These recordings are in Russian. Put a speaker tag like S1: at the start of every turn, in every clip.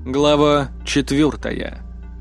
S1: Глава 4.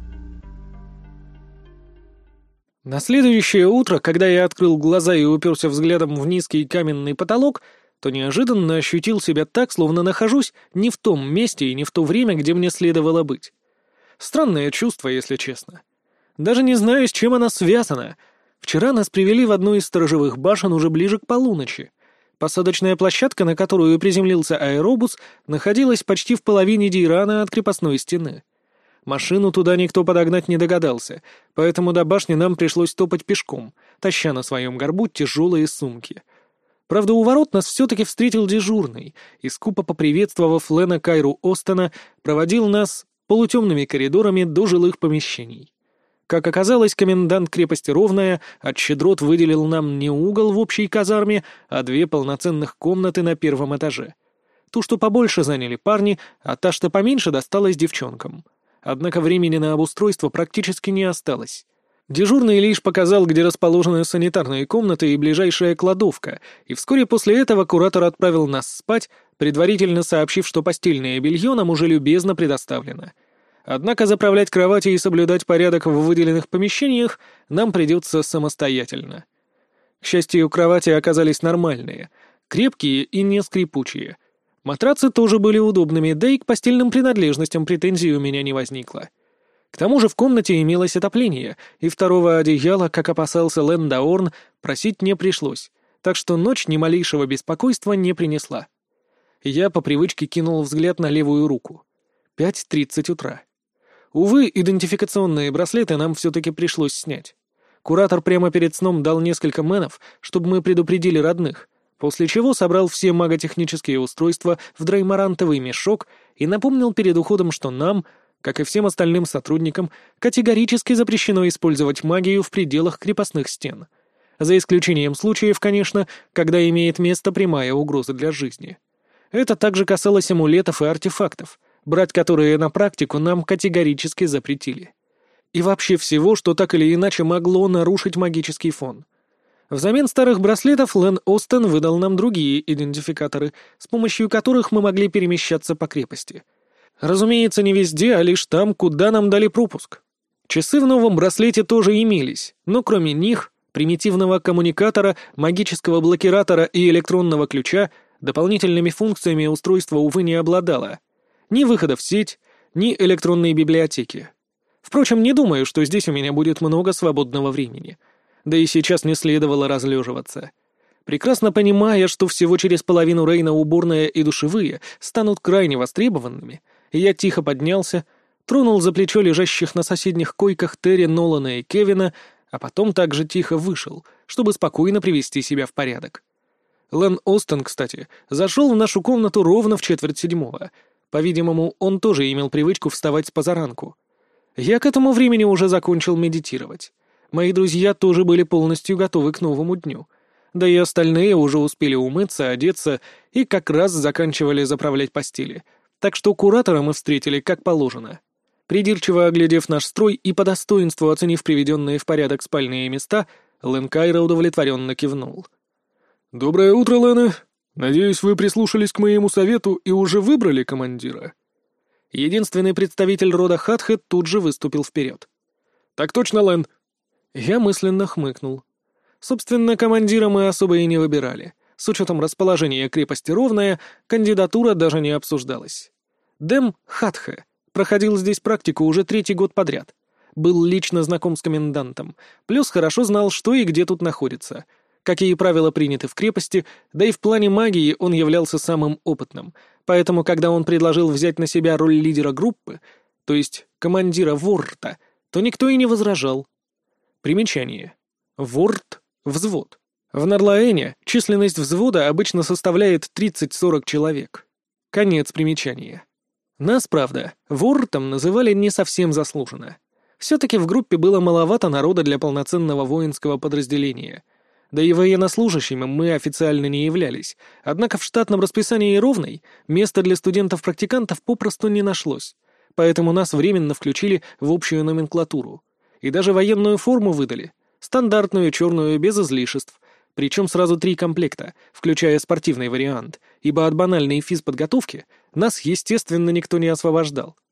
S1: На следующее утро, когда я открыл глаза и уперся взглядом в низкий каменный потолок, то неожиданно ощутил себя так, словно нахожусь не в том месте и не в то время, где мне следовало быть. Странное чувство, если честно. Даже не знаю, с чем оно связано. Вчера нас привели в одну из сторожевых башен уже ближе к полуночи. Посадочная площадка, на которую приземлился аэробус, находилась почти в половине дейрана от крепостной стены. Машину туда никто подогнать не догадался, поэтому до башни нам пришлось топать пешком, таща на своем горбу тяжелые сумки. Правда, у ворот нас все-таки встретил дежурный, и, скупо поприветствовав Лена Кайру Остона, проводил нас полутемными коридорами до жилых помещений. Как оказалось, комендант крепости Ровная от щедрот выделил нам не угол в общей казарме, а 2 полноценных комнаты на первом этаже. Ту, что побольше, заняли парни, а та, что поменьше, досталась девчонкам. Однако времени на обустройство практически не осталось. Дежурный лишь показал, где расположены санитарные комнаты и ближайшая кладовка, и вскоре после этого куратор отправил нас спать, предварительно сообщив, что постельное белье нам уже любезно предоставлено. Однако заправлять кровати и соблюдать порядок в выделенных помещениях нам придется самостоятельно. К счастью, кровати оказались нормальные, крепкие и не скрипучие. Матрацы тоже были удобными, да и к постельным принадлежностям претензий у меня не возникло. К тому же в комнате имелось отопление, и второго одеяла, как опасался Лэн Даорн, просить не пришлось, так что ночь ни малейшего беспокойства не принесла. Я по привычке кинул взгляд на левую руку. 5:30 утра. Увы, идентификационные браслеты нам все-таки пришлось снять. Куратор прямо перед сном дал несколько менов, чтобы мы предупредили родных, после чего собрал все маготехнические устройства в дреймарантовый мешок и напомнил перед уходом, что нам, как и всем остальным сотрудникам, категорически запрещено использовать магию в пределах крепостных стен. За исключением случаев, конечно, когда имеет место прямая угроза для жизни. Это также касалось амулетов и артефактов, брать которые на практику нам категорически запретили. И вообще всего, что так или иначе могло нарушить магический фон. Взамен старых браслетов Лэн Остон выдал нам другие идентификаторы, с помощью которых мы могли перемещаться по крепости. Разумеется, не везде, а лишь там, куда нам дали пропуск. Часы в новом браслете тоже имелись, но кроме них, примитивного коммуникатора, магического блокиратора и электронного ключа, дополнительными функциями устройство, увы, не обладало. Ни выхода в сеть, ни электронной библиотеки. Впрочем, не думаю, что здесь у меня будет много свободного времени. Да и сейчас не следовало разлеживаться. Прекрасно понимая, что всего через половину Рейна уборная и душевые станут крайне востребованными, я тихо поднялся, тронул за плечо лежащих на соседних койках Терри, Нолана и Кевина, а потом также тихо вышел, чтобы спокойно привести себя в порядок. Лэн Остон, кстати, зашел в нашу комнату ровно в 6:45. По-видимому, он тоже имел привычку вставать с позаранку. Я к этому времени уже закончил медитировать. Мои друзья тоже были полностью готовы к новому дню. Да и остальные уже успели умыться, одеться и как раз заканчивали заправлять постели. Так что куратора мы встретили как положено. Придирчиво оглядев наш строй и по достоинству оценив приведенные в порядок спальные места, Лэн Кайра удовлетворенно кивнул. «Доброе утро, Лэна. Надеюсь, вы прислушались к моему совету и уже выбрали командира?» Единственный представитель рода Хатхе тут же выступил вперед. «Так точно, Лэн». Я мысленно хмыкнул. Собственно, командира мы особо и не выбирали. С учетом расположения крепости Ровная, кандидатура даже не обсуждалась. Дэм Хатхе проходил здесь практику уже 3-й год подряд. Был лично знаком с комендантом, плюс хорошо знал, что и где тут находится. Какие правила приняты в крепости, да и в плане магии он являлся самым опытным, поэтому, когда он предложил взять на себя роль лидера группы, то есть командира Ворта, то никто и не возражал. Примечание. Ворт — взвод. В Нарлаэне численность взвода обычно составляет 30-40 человек. Конец примечания. Нас, правда, Вортом называли не совсем заслуженно. Все-таки в группе было маловато народа для полноценного воинского подразделения — да и военнослужащими мы официально не являлись, однако в штатном расписании Ровной места для студентов-практикантов попросту не нашлось, поэтому нас временно включили в общую номенклатуру. И даже военную форму выдали, стандартную черную без излишеств, причем сразу 3 комплекта, включая спортивный вариант, ибо от банальной физподготовки нас, естественно, никто не освобождал.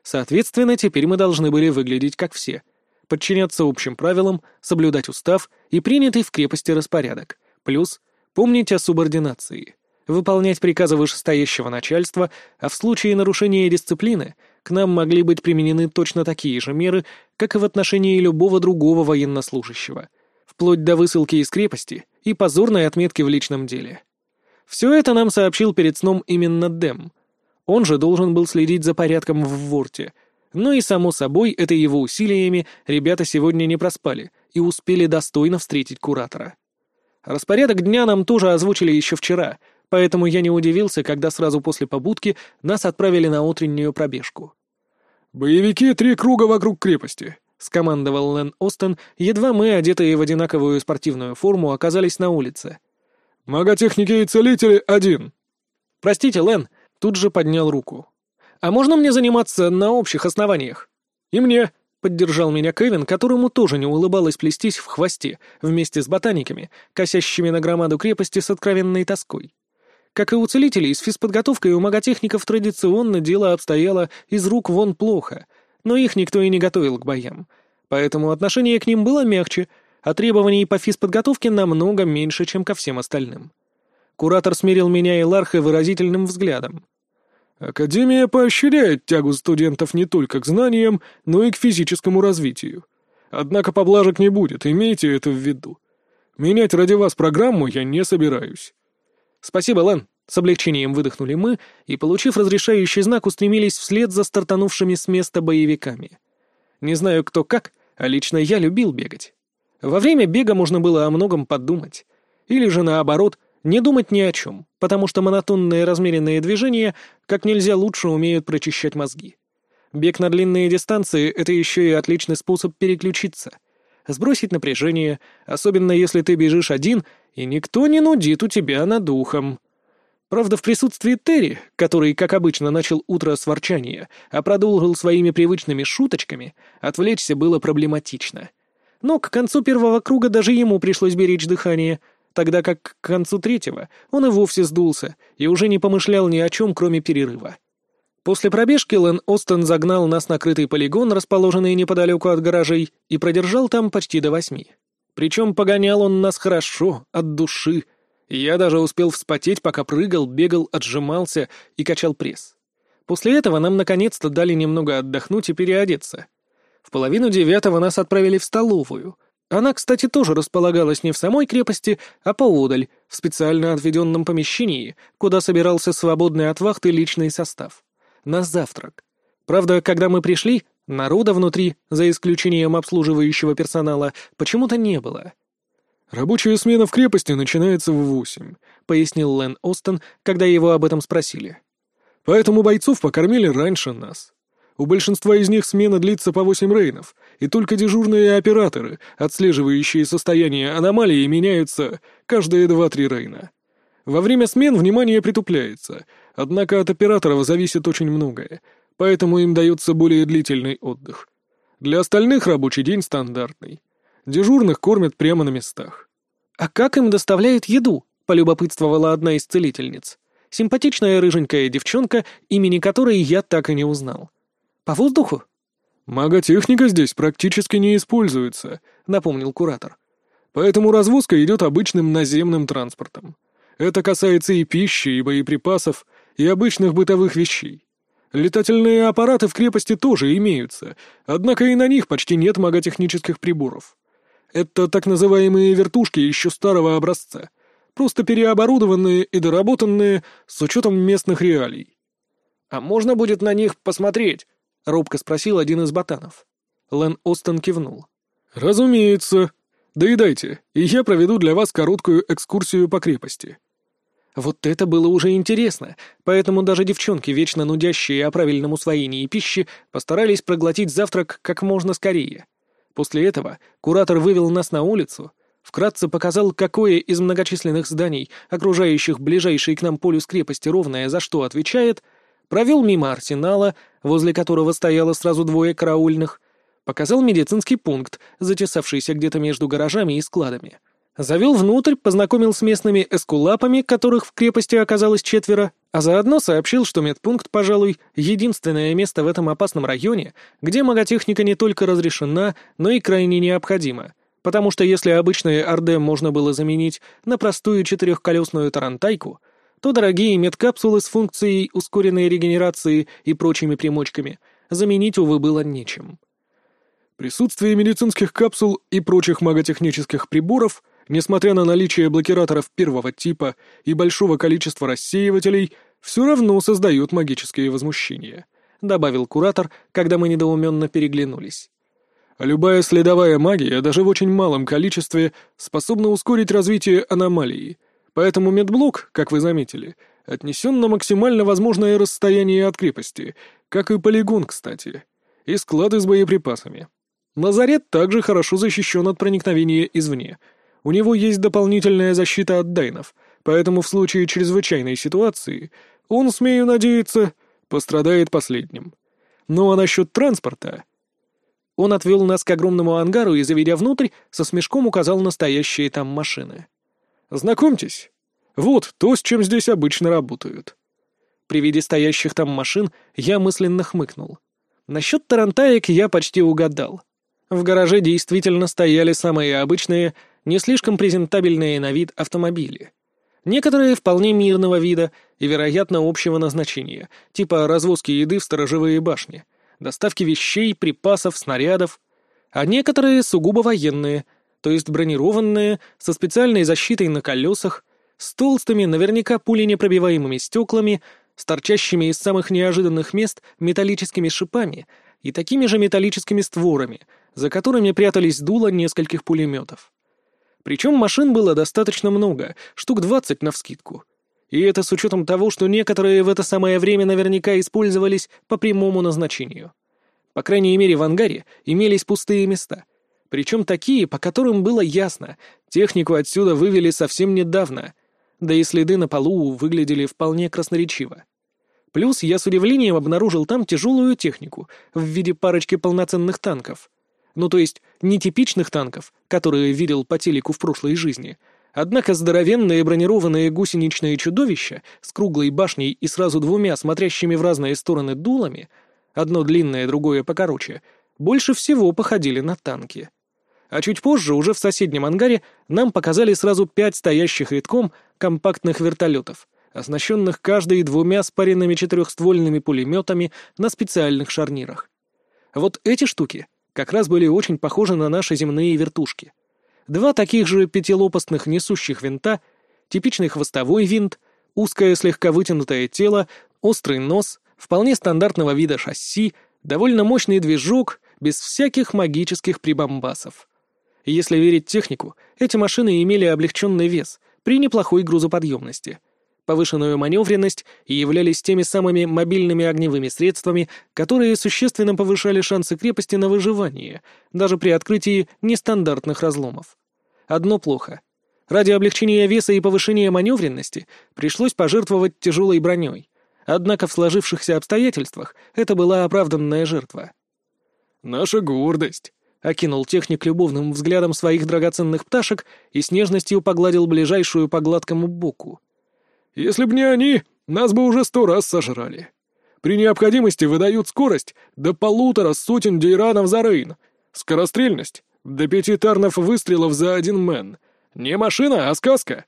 S1: Соответственно, теперь мы должны были выглядеть как все. Подчиняться общим правилам, соблюдать устав и принятый в крепости распорядок. Плюс помнить о субординации. Выполнять приказы вышестоящего начальства, а в случае нарушения дисциплины к нам могли быть применены точно такие же меры, как и в отношении любого другого военнослужащего. Вплоть до высылки из крепости и позорной отметки в личном деле. Все это нам сообщил перед сном именно Дэм. Он же должен был следить за порядком в Ворте. Ну и, само собой, это его усилиями ребята сегодня не проспали и успели достойно встретить куратора. Распорядок дня нам тоже озвучили еще вчера, поэтому я не удивился, когда сразу после побудки нас отправили на утреннюю пробежку.
S2: «Боевики 3 круга вокруг крепости»,
S1: — скомандовал Лэн Остен, едва мы, одетые в одинаковую спортивную форму, оказались на улице.
S2: «Маготехники и целители — 1».
S1: «Простите, Лэн», — тут же поднял руку. «А можно мне заниматься на общих основаниях?»
S2: «И мне»,
S1: — поддержал меня Кевин, которому тоже не улыбалось плестись в хвосте, вместе с ботаниками, косящими на громаду крепости с откровенной тоской. Как и у целителей, с физподготовкой у маготехников традиционно дело обстояло из рук вон плохо, но их никто и не готовил к боям. Поэтому отношение к ним было мягче, а требований по физподготовке намного меньше, чем ко всем остальным. Куратор смирил меня и Ларха выразительным взглядом.
S2: «Академия поощряет тягу студентов не только к знаниям, но и к физическому развитию. Однако поблажек не будет, имейте это в виду. Менять ради вас программу я не собираюсь».
S1: «Спасибо, Лэн», — с облегчением выдохнули мы и, получив разрешающий знак, устремились вслед за стартанувшими с места боевиками. Не знаю, кто как, а лично я любил бегать. Во время бега можно было о многом подумать. Или же, наоборот, не думать ни о чем, потому что монотонные размеренные движения как нельзя лучше умеют прочищать мозги. Бег на длинные дистанции — это еще и отличный способ переключиться. Сбросить напряжение, особенно если ты бежишь один, и никто не нудит у тебя над ухом. Правда, в присутствии Терри, который, как обычно, начал утро с ворчания, а продолжил своими привычными шуточками, отвлечься было проблематично. Но к концу первого круга даже ему пришлось беречь дыхание, тогда как к концу третьего он и вовсе сдулся и уже не помышлял ни о чем, кроме перерыва. После пробежки Лэн Остен загнал нас на крытый полигон, расположенный неподалеку от гаражей, и продержал там почти до 8. Причем погонял он нас хорошо, от души. Я даже успел вспотеть, пока прыгал, бегал, отжимался и качал пресс. После этого нам наконец-то дали немного отдохнуть и переодеться. В 8:30 нас отправили в столовую. Она, кстати, тоже располагалась не в самой крепости, а поодаль, в специально отведенном помещении, куда собирался свободный от вахты личный состав. На завтрак. Правда, когда мы пришли, народа внутри, за исключением обслуживающего персонала, почему-то не было.
S2: «Рабочая смена в крепости начинается в 8», — пояснил Лэн Остен, когда его об этом спросили. «Поэтому бойцов покормили раньше нас. У большинства из них смена длится по 8 рейнов, и только дежурные операторы, отслеживающие состояние аномалии, меняются каждые 2-3 рейна. Во время смен внимание притупляется, однако от операторов зависит очень многое, поэтому им дается более длительный отдых. Для остальных рабочий день стандартный. Дежурных кормят прямо на местах».
S1: «А как им доставляют еду?» — полюбопытствовала одна из целительниц. Симпатичная рыженькая девчонка, имени которой я так и не узнал. «По воздуху?»
S2: «Маготехника здесь практически не используется», — напомнил куратор. «Поэтому развозка идет обычным наземным транспортом. Это касается и пищи, и боеприпасов, и обычных бытовых вещей. Летательные аппараты в крепости тоже имеются, однако и на них почти нет маготехнических приборов. Это так называемые вертушки еще старого образца, просто переоборудованные и доработанные с учетом местных реалий».
S1: «А можно будет на них посмотреть?» — робко спросил один из ботанов. Лэн Остен кивнул.
S2: «Разумеется. Доедайте, и я проведу для вас короткую экскурсию по крепости».
S1: Вот это было уже интересно, поэтому даже девчонки, вечно нудящие о правильном усвоении пищи, постарались проглотить завтрак как можно скорее. После этого куратор вывел нас на улицу, вкратце показал, какое из многочисленных зданий, окружающих ближайший к нам полюс крепости Ровная, за что отвечает, провел мимо арсенала, возле которого стояло сразу 2 караульных, показал медицинский пункт, затесавшийся где-то между гаражами и складами. Завел внутрь, познакомил с местными эскулапами, которых в крепости оказалось 4, А заодно сообщил, что медпункт, пожалуй, единственное место в этом опасном районе, где маготехника не только разрешена, но и крайне необходима. Потому что если обычные РД можно было заменить на простую четырехколесную тарантайку, то дорогие медкапсулы с функцией ускоренной регенерации и прочими примочками заменить, увы, было нечем.
S2: Присутствие медицинских капсул и прочих маготехнических приборов, несмотря на наличие блокираторов первого типа и большого количества рассеивателей, все равно создает магические возмущения, добавил куратор, когда мы недоуменно переглянулись. А любая следовая магия, даже в очень малом количестве, способна ускорить развитие аномалии, поэтому медблок, как вы заметили, отнесен на максимально возможное расстояние от крепости, как и полигон, кстати, и склады с боеприпасами. Лазарет также хорошо защищен от проникновения извне. У него есть дополнительная защита от дайнов, поэтому в случае чрезвычайной ситуации он, смею надеяться, пострадает последним. Ну а насчет транспорта...
S1: Он отвел нас к огромному ангару и, заведя внутрь, со смешком указал на стоящие там машины.
S2: «Знакомьтесь, вот то, с чем здесь обычно работают».
S1: При виде стоящих там машин я мысленно хмыкнул. Насчет тарантаек я почти угадал. В гараже действительно стояли самые обычные, не слишком презентабельные на вид автомобили. Некоторые вполне мирного вида и, вероятно, общего назначения, типа развозки еды в сторожевые башни, доставки вещей, припасов, снарядов, а некоторые сугубо военные, то есть бронированные, со специальной защитой на колесах, с толстыми, наверняка пуленепробиваемыми стеклами, с торчащими из самых неожиданных мест металлическими шипами и такими же металлическими створами, за которыми прятались дула нескольких пулеметов. Причем машин было достаточно много, штук 20 навскидку. И это с учетом того, что некоторые в это самое время наверняка использовались по прямому назначению. По крайней мере, в ангаре имелись пустые места. Причем такие, по которым было ясно, технику отсюда вывели совсем недавно, да и следы на полу выглядели вполне красноречиво. Плюс я с удивлением обнаружил там тяжелую технику в виде парочки полноценных танков. Ну то есть не типичных танков, которые видел по телеку в прошлой жизни, однако здоровенные бронированные гусеничные чудовища с круглой башней и сразу двумя смотрящими в разные стороны дулами, одно длинное, другое покороче, больше всего походили на танки. А чуть позже, уже в соседнем ангаре, нам показали сразу 5 стоящих рядком компактных вертолетов, оснащенных каждой 2 спаренными четырехствольными пулеметами на специальных шарнирах. Вот эти штуки как раз были очень похожи на наши земные вертушки. 2 таких же пятилопастных несущих винта, типичный хвостовой винт, узкое слегка вытянутое тело, острый нос, вполне стандартного вида шасси, довольно мощный движок, без всяких магических прибамбасов. Если верить технику, эти машины имели облегченный вес при неплохой грузоподъемности, повышенную маневренность и являлись теми самыми мобильными огневыми средствами, которые существенно повышали шансы крепости на выживание, даже при открытии нестандартных разломов. Одно плохо. Ради облегчения веса и повышения маневренности пришлось пожертвовать тяжелой броней, однако в сложившихся обстоятельствах это была оправданная жертва.
S2: «Наша гордость»,
S1: — окинул техник любовным взглядом своих драгоценных пташек и с нежностью погладил ближайшую по гладкому боку.
S2: «Если б не они, нас бы уже 100 раз сожрали. При необходимости выдают скорость до 150 дейранов за рейн, скорострельность до 5 тарнов выстрелов за 1 мэн. Не машина, а сказка».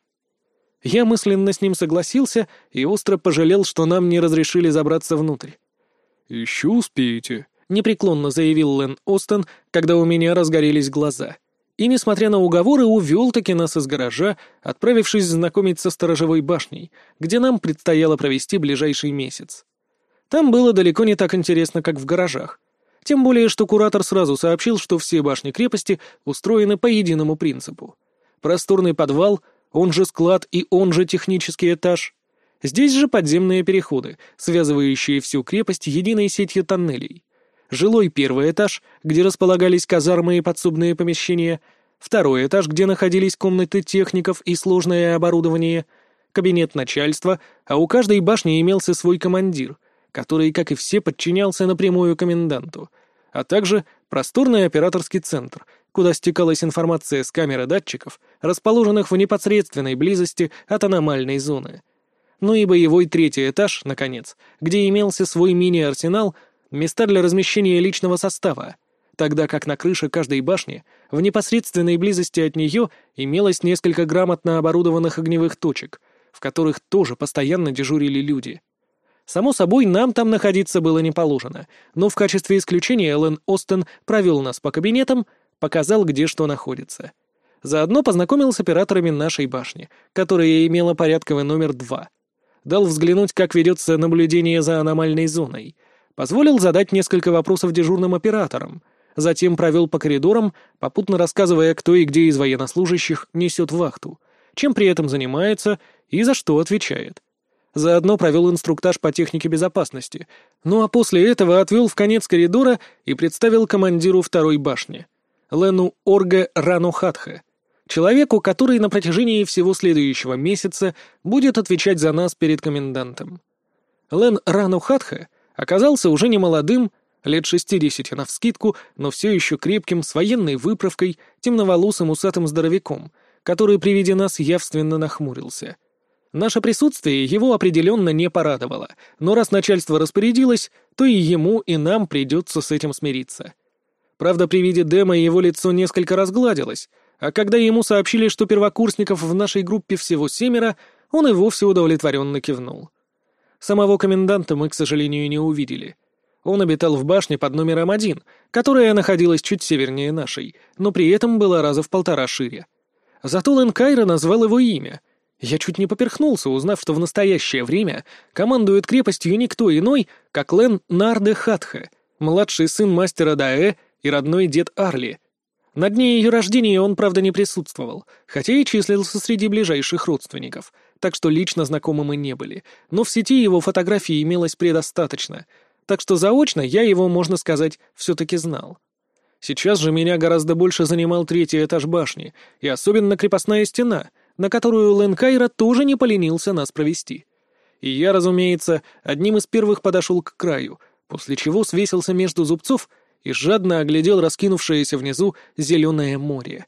S1: Я мысленно с ним согласился и остро пожалел, что нам не разрешили забраться внутрь.
S2: «Еще успеете», —
S1: непреклонно заявил Лэн Остон, когда у меня разгорелись глаза. И, несмотря на уговоры, увел-таки нас из гаража, отправившись знакомить со сторожевой башней, где нам предстояло провести ближайший месяц. Там было далеко не так интересно, как в гаражах. Тем более, что куратор сразу сообщил, что все башни крепости устроены по единому принципу. Просторный подвал, он же склад и он же технический этаж. Здесь же подземные переходы, связывающие всю крепость единой сетью тоннелей. Жилой первый этаж, где располагались казармы и подсобные помещения, второй этаж, где находились комнаты техников и сложное оборудование, кабинет начальства, а у каждой башни имелся свой командир, который, как и все, подчинялся напрямую коменданту, а также просторный операторский центр, куда стекалась информация с камер и датчиков, расположенных в непосредственной близости от аномальной зоны. ну и боевой третий этаж, наконец, где имелся свой мини-арсенал, места для размещения личного состава, тогда как на крыше каждой башни, в непосредственной близости от нее, имелось несколько грамотно оборудованных огневых точек, в которых тоже постоянно дежурили люди. Само собой, нам там находиться было не положено, но в качестве исключения Лэн Остен провел нас по кабинетам, показал, где что находится. Заодно познакомил с операторами нашей башни, которая имела порядковый номер 2. Дал взглянуть, как ведется наблюдение за аномальной зоной. Позволил задать несколько вопросов дежурным операторам. Затем провел по коридорам, попутно рассказывая, кто и где из военнослужащих несет вахту, чем при этом занимается и за что отвечает. Заодно провел инструктаж по технике безопасности, ну а после этого отвел в конец коридора и представил командиру второй башни, Лену Орге Ранохатхе, человеку, который на протяжении всего следующего месяца будет отвечать за нас перед комендантом. Лен Ранохатхе оказался уже не молодым, лет 60 навскидку, но все еще крепким, с военной выправкой, темноволосым усатым здоровяком, который при виде нас явственно нахмурился. Наше присутствие его определенно не порадовало, но раз начальство распорядилось, то и ему, и нам придется с этим смириться. Правда, при виде Дэма его лицо несколько разгладилось, а когда ему сообщили, что первокурсников в нашей группе всего 7, он и вовсе удовлетворенно кивнул. Самого коменданта мы, к сожалению, не увидели. Он обитал в башне под номером 1, которая находилась чуть севернее нашей, но при этом была раза в 1,5 шире. Зато Лэн Кайра назвал его имя. Я чуть не поперхнулся, узнав, что в настоящее время командует крепостью никто иной, как Лен Нарде Хатхе, младший сын мастера Даэ и родной дед Арли. На дне ее рождения он, правда, не присутствовал, хотя и числился среди ближайших родственников, так что лично знакомы мы не были, но в сети его фотографий имелось предостаточно, так что заочно я его, можно сказать, все-таки знал. Сейчас же меня гораздо больше занимал 3-й этаж башни, и особенно крепостная стена, на которую Лэн Кайра тоже не поленился нас провести. И я, разумеется, одним из первых подошел к краю, после чего свесился между зубцов и жадно оглядел раскинувшееся внизу зеленое море.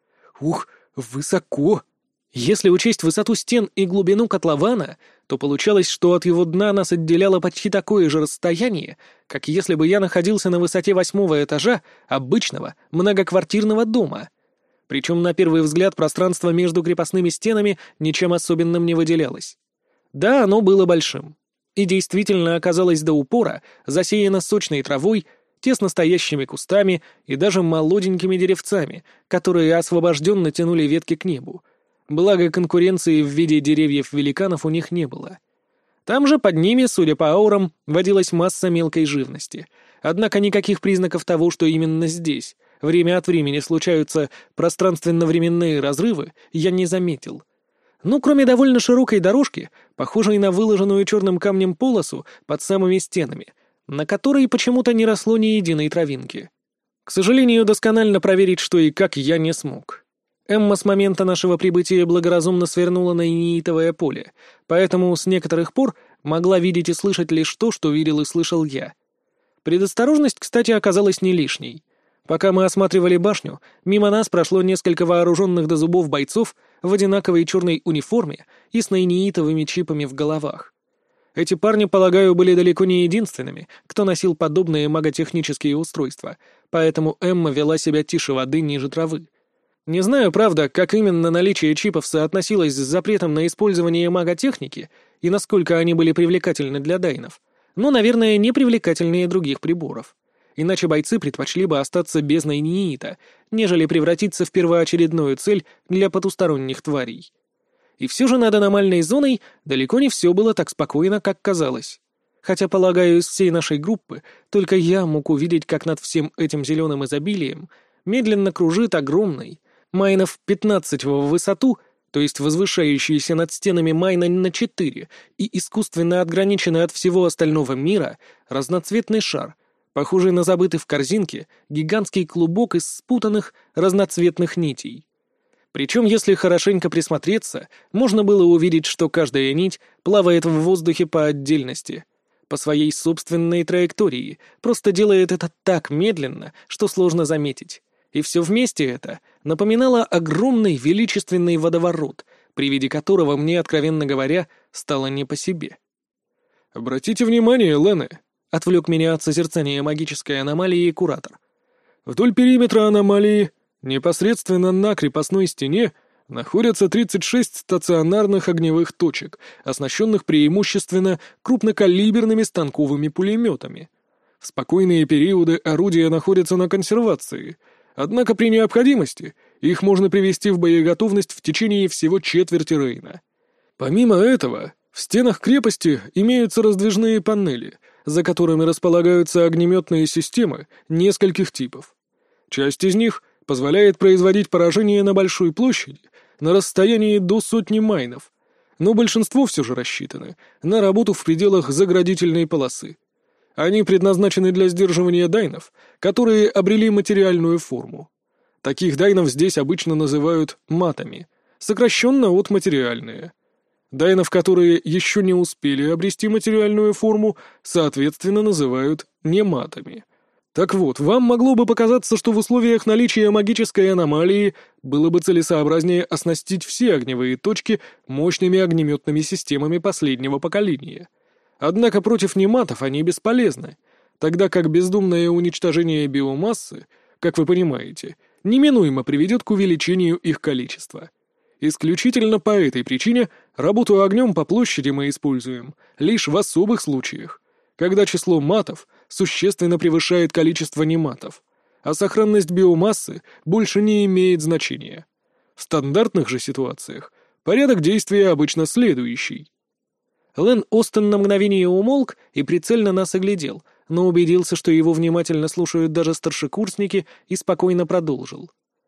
S1: Ух, высоко! Если учесть высоту стен и глубину котлована, то получалось, что от его дна нас отделяло почти такое же расстояние, как если бы я находился на высоте 8-го этажа обычного многоквартирного дома. Причем на первый взгляд пространство между крепостными стенами ничем особенным не выделялось. Да, оно было большим. И действительно оказалось до упора засеяно сочной травой, тесно стоящими кустами и даже молоденькими деревцами, которые освобожденно тянули ветки к небу. Благо, конкуренции в виде деревьев-великанов у них не было. Там же под ними, судя по аурам, водилась масса мелкой живности. Однако никаких признаков того, что именно здесь время от времени случаются пространственно-временные разрывы, я не заметил. Ну, кроме довольно широкой дорожки, похожей на выложенную черным камнем полосу под самыми стенами, на которой почему-то не росло ни единой травинки. К сожалению, досконально проверить, что и как, я не смог. Эмма с момента нашего прибытия благоразумно свернула на инеитовое поле, поэтому с некоторых пор могла видеть и слышать лишь то, что видел и слышал я. Предосторожность, кстати, оказалась не лишней. Пока мы осматривали башню, мимо нас прошло несколько вооруженных до зубов бойцов в одинаковой черной униформе и с инеитовыми чипами в головах. Эти парни, полагаю, были далеко не единственными, кто носил подобные маготехнические устройства, поэтому Эмма вела себя тише воды ниже травы. Не знаю, правда, как именно наличие чипов соотносилось с запретом на использование маготехники и насколько они были привлекательны для дайнов, но, наверное, не привлекательнее других приборов. Иначе бойцы предпочли бы остаться без нейниита, нежели превратиться в первоочередную цель для потусторонних тварей. И все же над аномальной зоной далеко не все было так спокойно, как казалось. Хотя, полагаю, из всей нашей группы только я мог увидеть, как над всем этим зеленым изобилием медленно кружит огромный, майнов 15 в высоту, то есть возвышающийся над стенами майна на 4 и искусственно отграниченный от всего остального мира разноцветный шар, похожий на забытый в корзинке гигантский клубок из спутанных разноцветных нитей. Причем, если хорошенько присмотреться, можно было увидеть, что каждая нить плавает в воздухе по отдельности, по своей собственной траектории, просто делает это так медленно, что сложно заметить. И все вместе это напоминало огромный величественный водоворот, при виде которого мне, откровенно говоря, стало не по себе.
S2: «Обратите внимание, Лене»,
S1: — отвлек меня от созерцания магической аномалии куратор.
S2: «Вдоль периметра аномалии, непосредственно на крепостной стене, находятся 36 стационарных огневых точек, оснащенных преимущественно крупнокалиберными станковыми пулеметами. В спокойные периоды орудия находятся на консервации, однако при необходимости их можно привести в боеготовность в течение всего четверти Рейна. Помимо этого, в стенах крепости имеются раздвижные панели, за которыми располагаются огнеметные системы нескольких типов. Часть из них позволяет производить поражение на большой площади на расстоянии до 100 майнов, но большинство все же рассчитаны на работу в пределах заградительной полосы. Они предназначены для сдерживания дайнов, которые обрели материальную форму. Таких дайнов здесь обычно называют матами, сокращенно от материальные. Дайнов, которые еще не успели обрести материальную форму, соответственно, называют нематами. Так вот, вам могло бы показаться, что в условиях наличия магической аномалии было бы целесообразнее оснастить все огневые точки мощными огнеметными системами последнего поколения. Однако против нематов они бесполезны, тогда как бездумное уничтожение биомассы, как вы понимаете, неминуемо приведет к увеличению их количества. Исключительно по этой причине работу огнем по площади мы используем лишь в особых случаях, когда число матов существенно превышает количество нематов, а сохранность биомассы больше не имеет значения. В стандартных же ситуациях порядок действия обычно следующий.
S1: Лэн Остон на мгновение умолк и прицельно нас оглядел, но убедился, что его внимательно слушают даже старшекурсники, и спокойно продолжил.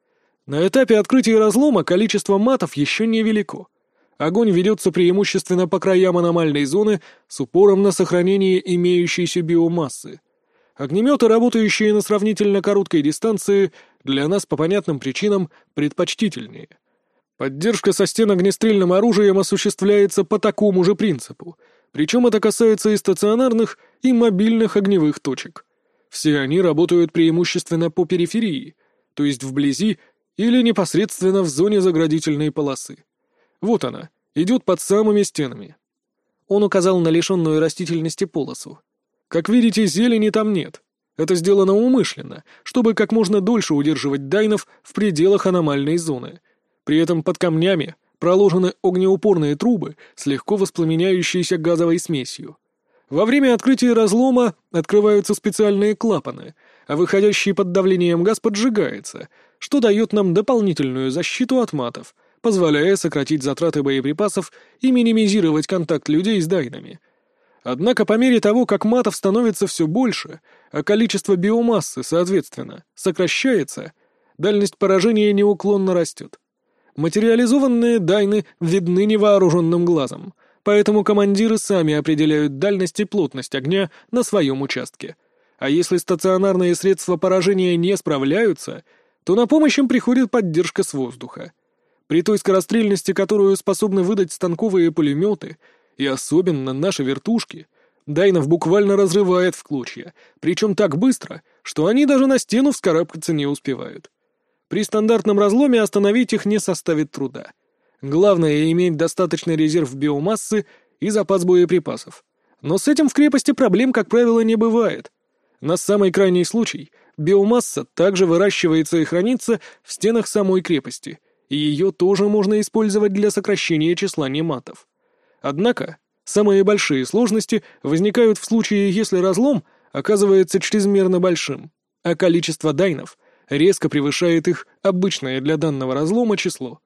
S2: На этапе открытия разлома количество матов еще невелико. Огонь ведется преимущественно по краям аномальной зоны с упором на сохранение имеющейся биомассы. Огнеметы, работающие на сравнительно короткой дистанции, для нас по понятным причинам предпочтительнее. Поддержка со стен огнестрельным оружием осуществляется по такому же принципу, причем это касается и стационарных, и мобильных огневых точек. Все они работают преимущественно по периферии, то есть вблизи или непосредственно в зоне заградительной полосы. Вот она, идет под самыми стенами.
S1: Он указал на лишенную растительности полосу.
S2: Как видите, зелени там нет. Это сделано умышленно, чтобы как можно дольше удерживать дайнов в пределах аномальной зоны. При этом под камнями проложены огнеупорные трубы с легко воспламеняющейся газовой смесью. Во время открытия разлома открываются специальные клапаны, а выходящий под давлением газ поджигается, что дает нам дополнительную защиту от матов, позволяя сократить затраты боеприпасов и минимизировать контакт людей с дайнами. Однако по мере того, как матов становится все больше, а количество биомассы, соответственно, сокращается, дальность поражения неуклонно растет. Материализованные дайны видны невооруженным глазом, поэтому командиры сами определяют дальность и плотность огня на своем участке. А если стационарные средства поражения не справляются, то на помощь им приходит поддержка с воздуха. При той скорострельности, которую способны выдать станковые пулеметы, и особенно наши вертушки, дайнов буквально разрывает в клочья, причем так быстро, что они даже на стену вскарабкаться не успевают. При стандартном разломе остановить их не составит труда. Главное — иметь достаточный резерв биомассы и запас боеприпасов. Но с этим в крепости проблем, как правило, не бывает. На самый крайний случай биомасса также выращивается и хранится в стенах самой крепости, и ее тоже можно использовать для сокращения числа нематов. Однако самые большие сложности возникают в случае, если разлом оказывается чрезмерно большим, а количество дайнов резко превышает их обычное для данного разлома число.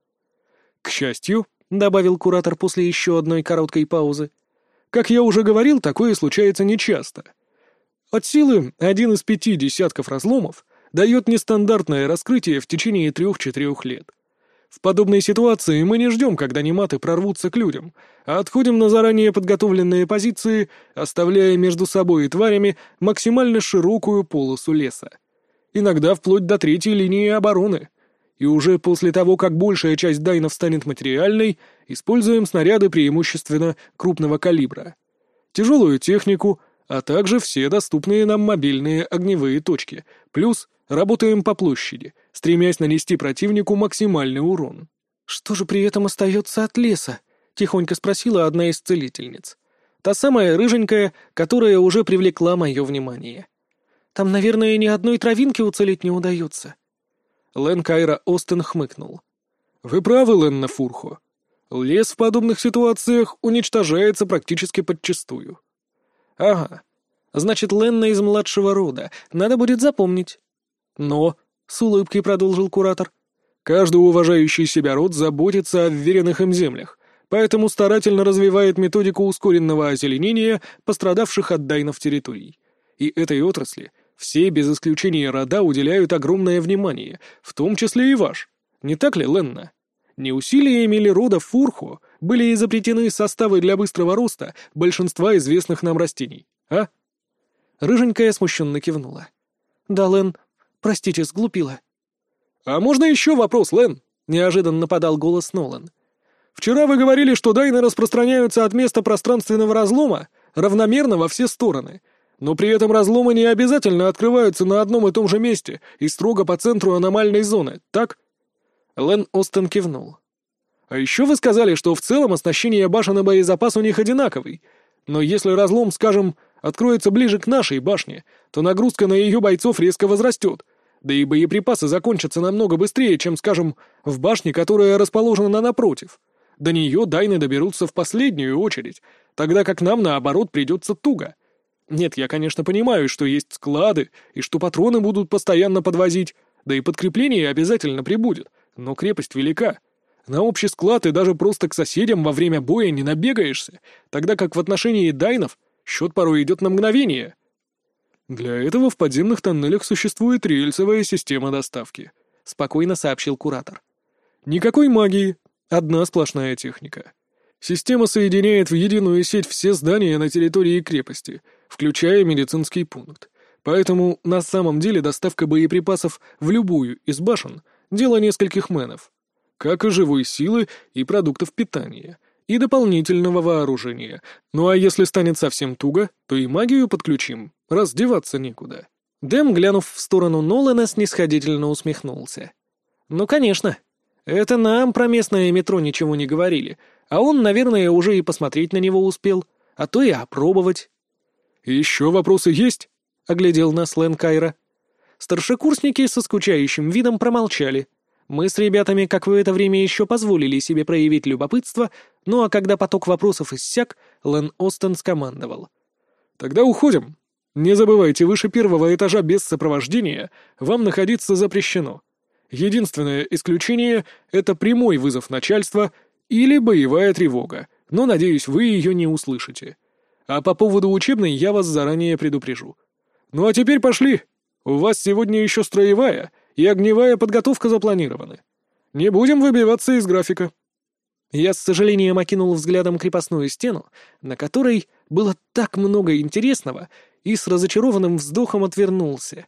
S2: «К счастью», — добавил куратор после еще одной короткой паузы, «как я уже говорил, такое случается нечасто. От силы 1 из 5 десятков разломов дает нестандартное раскрытие в течение 3-4 лет. В подобной ситуации мы не ждем, когда нематы прорвутся к людям, а отходим на заранее подготовленные позиции, оставляя между собой и тварями максимально широкую полосу леса. Иногда вплоть до 3-й линии обороны. И уже после того, как большая часть дайнов станет материальной, используем снаряды преимущественно крупного калибра, тяжелую технику, а также все доступные нам мобильные огневые точки, плюс работаем по площади, стремясь нанести противнику максимальный урон.
S1: «Что же при этом остается от леса?» — тихонько спросила одна из целительниц. Та самая рыженькая, которая уже привлекла мое внимание. «Там, наверное, ни одной травинки уцелеть не удается».
S2: Лэн Кайра Остен хмыкнул. «Вы правы, Ленна Фурхо. Лес в подобных ситуациях уничтожается практически подчистую».
S1: «Ага. Значит, Ленна из младшего рода. Надо будет запомнить». «Но», — с улыбкой продолжил куратор,
S2: «каждый уважающий себя род заботится о вверенных им землях, поэтому старательно развивает методику ускоренного озеленения пострадавших от дайнов территорий. И этой отрасли все, без исключения рода, уделяют огромное внимание, в том числе и ваш. Не так ли, Ленна? Не усилиями ли рода Фурхо были изобретены составы для быстрого роста большинства известных нам растений, а?»
S1: Рыженькая смущенно кивнула. «Да, Лен, простите, сглупила».
S2: «А можно еще вопрос, Лен?» — неожиданно подал голос Нолан. «Вчера вы говорили, что дайны распространяются от места пространственного разлома равномерно во все стороны, но при этом разломы не обязательно открываются на одном и том же месте и строго по центру аномальной зоны, так?»
S1: Лэн Остен кивнул.
S2: «А еще вы сказали, что в целом оснащение башен и боезапас у них одинаковый, но если разлом, скажем, откроется ближе к нашей башне, то нагрузка на ее бойцов резко возрастет, да и боеприпасы закончатся намного быстрее, чем, скажем, в башне, которая расположена напротив. До нее дайны доберутся в последнюю очередь, тогда как нам, наоборот, придется туго. Нет, я, конечно, понимаю, что есть склады, и что патроны будут постоянно подвозить, да и подкрепление обязательно прибудет, но крепость велика. На общий склад и даже просто к соседям во время боя не набегаешься, тогда как в отношении дайнов счет порой идет на мгновение. Для этого в подземных тоннелях существует рельсовая система доставки», — спокойно сообщил куратор. «Никакой магии, одна сплошная техника. Система соединяет в единую сеть все здания на территории крепости, включая медицинский пункт. Поэтому на самом деле доставка боеприпасов в любую из башен — дело нескольких мэнов, как и живой силы и продуктов питания, и дополнительного вооружения. Ну а если станет совсем туго, то и магию подключим, раз деваться некуда».
S1: Дэм, глянув в сторону Нолана, снисходительно усмехнулся. «Ну, конечно. Это нам про местное метро ничего не говорили, а он, наверное, уже и посмотреть на него успел, а то и опробовать».
S2: «Еще вопросы есть?» — оглядел нас Лэн Кайра.
S1: Старшекурсники со скучающим видом промолчали. Мы с ребятами какое-то время еще позволили себе проявить любопытство, ну а когда поток вопросов иссяк, Лэн Остен скомандовал.
S2: «Тогда уходим. Не забывайте, выше первого этажа без сопровождения вам находиться запрещено. Единственное исключение — это прямой вызов начальства или боевая тревога, но, надеюсь, вы ее не услышите. А по поводу учебной я вас заранее предупрежу. Ну а теперь пошли. У вас сегодня еще строевая и огневая подготовка запланированы. Не будем выбиваться из графика».
S1: Я с сожалением окинул взглядом крепостную стену, на которой было так много интересного, и с разочарованным вздохом отвернулся.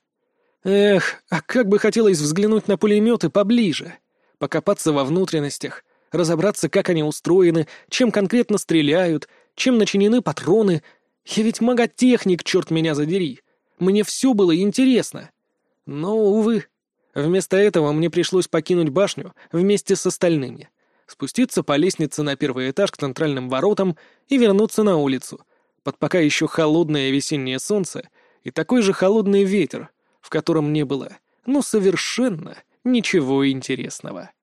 S1: Эх, а как бы хотелось взглянуть на пулеметы поближе, покопаться во внутренностях, разобраться, как они устроены, чем конкретно стреляют, чем начинены патроны. Я ведь маготехник, черт меня задери. Мне все было интересно. Но, увы, вместо этого мне пришлось покинуть башню вместе с остальными, спуститься по лестнице на первый этаж к центральным воротам и вернуться на улицу, под пока еще холодное весеннее солнце и такой же холодный ветер, в котором не было, ну, совершенно ничего интересного.